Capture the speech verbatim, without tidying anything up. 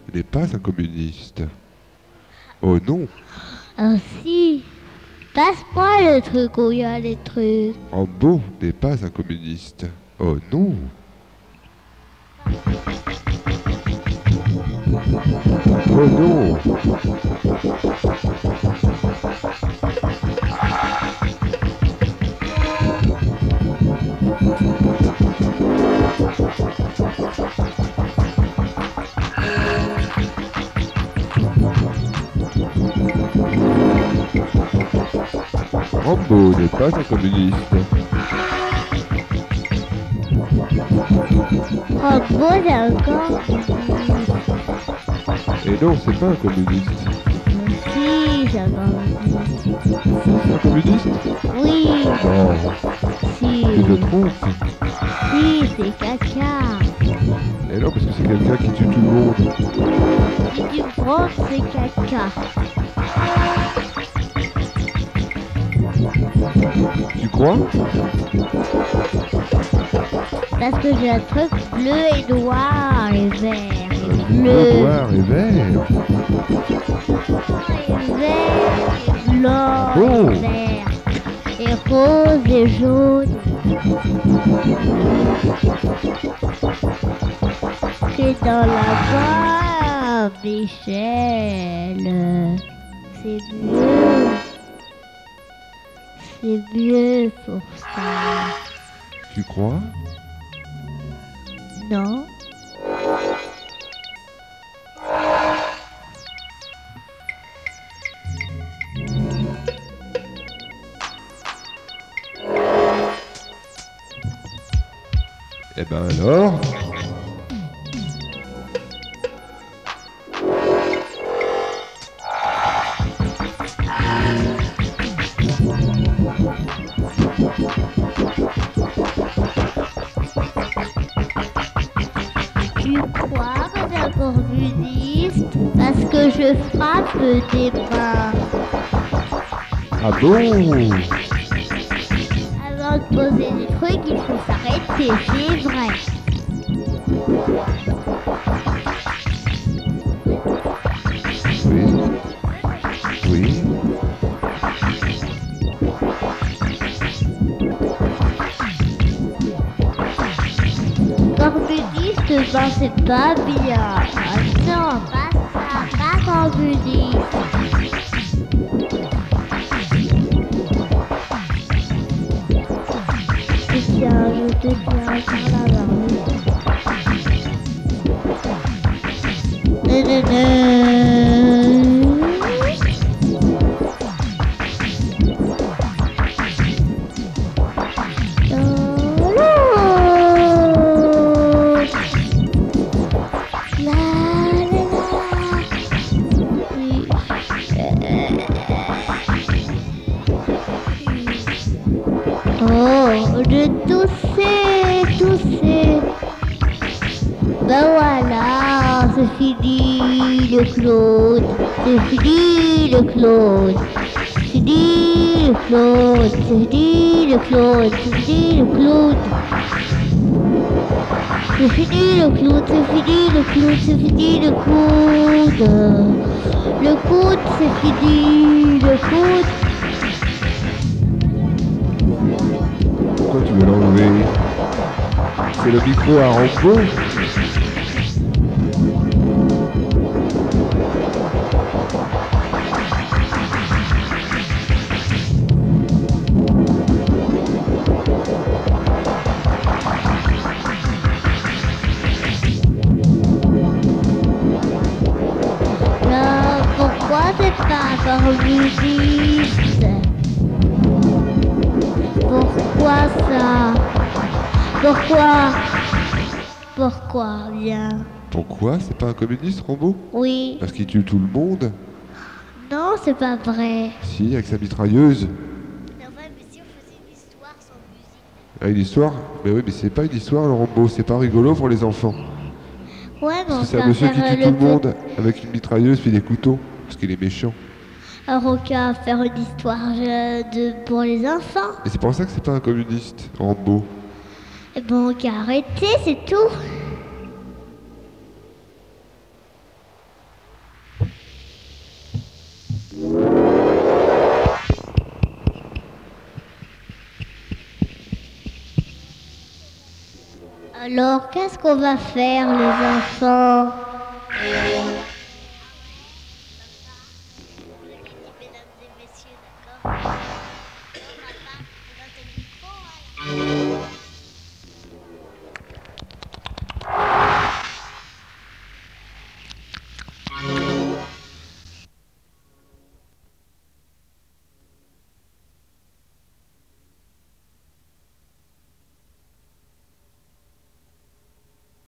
n'est pas un communiste. Oh non, Ah si. Passe-moi le truc où il y a les trucs. Rambo n'est pas un communiste. Oh non. Oh non. Rambo n'est pas un communiste. Oh bon, c'est encore. Et non, c'est pas un communiste. Si, c'est encore. C'est un communiste? Oui, Non, si. tu te trompes. Si, c'est caca. Et non, parce que c'est quelqu'un qui tue tout le monde. Si tu prends, c'est caca. Tu crois? Parce que j'ai un truc bleu et noir et vert. Et Bleu, bleu. noir et vert. Et vert et blanc Oh. et vert. Et rose et jaune. C'est dans la boîte, Michel. C'est mieux. C'est mieux pour ça. Tu crois? Non? Eh ben alors? Tu crois que c'est un communiste? Parce que je frappe des mains. Ah bon? Avant de poser des trucs, il faut s'arrêter, c'est vrai. Oui. Oui. Communiste, ben c'est pas bien. Ah non, pas ça, pas communiste. Tiens, je te tiens par la main. Nanana. Oh, je toussais, toussais. Ben voilà, c'est fini le Claude. C'est fini le Claude. C'est fini le Claude. C'est fini le Claude. C'est fini le Claude. C'est fini le Claude. C'est fini le Claude. C'est fini le Claude. Le Claude, c'est fini. Le Claude. Pourquoi tu veux l'enlever? C'est le micro à Rambo? Là, pourquoi c'est pas un communiste? Pourquoi ça? Pourquoi? Pourquoi bien? Pourquoi c'est pas un communiste, Rambo? Oui. Parce qu'il tue tout le monde? Non, c'est pas vrai. Si, avec sa mitrailleuse. Mais enfin, mais si on faisait une histoire sans musique. Ah, une histoire? Mais oui, mais c'est pas une histoire, le Rambo, c'est pas rigolo pour les enfants. Ouais, mais on Parce que c'est va un monsieur qui faire tue le tout le pe- monde avec une mitrailleuse puis des couteaux, parce qu'il est méchant. Alors on va faire une histoire euh, de pour les enfants. Et c'est pour ça que c'est pas un communiste, Rambo. Et bon, on va arrêter, c'est tout. Alors, qu'est-ce qu'on va faire, les enfants?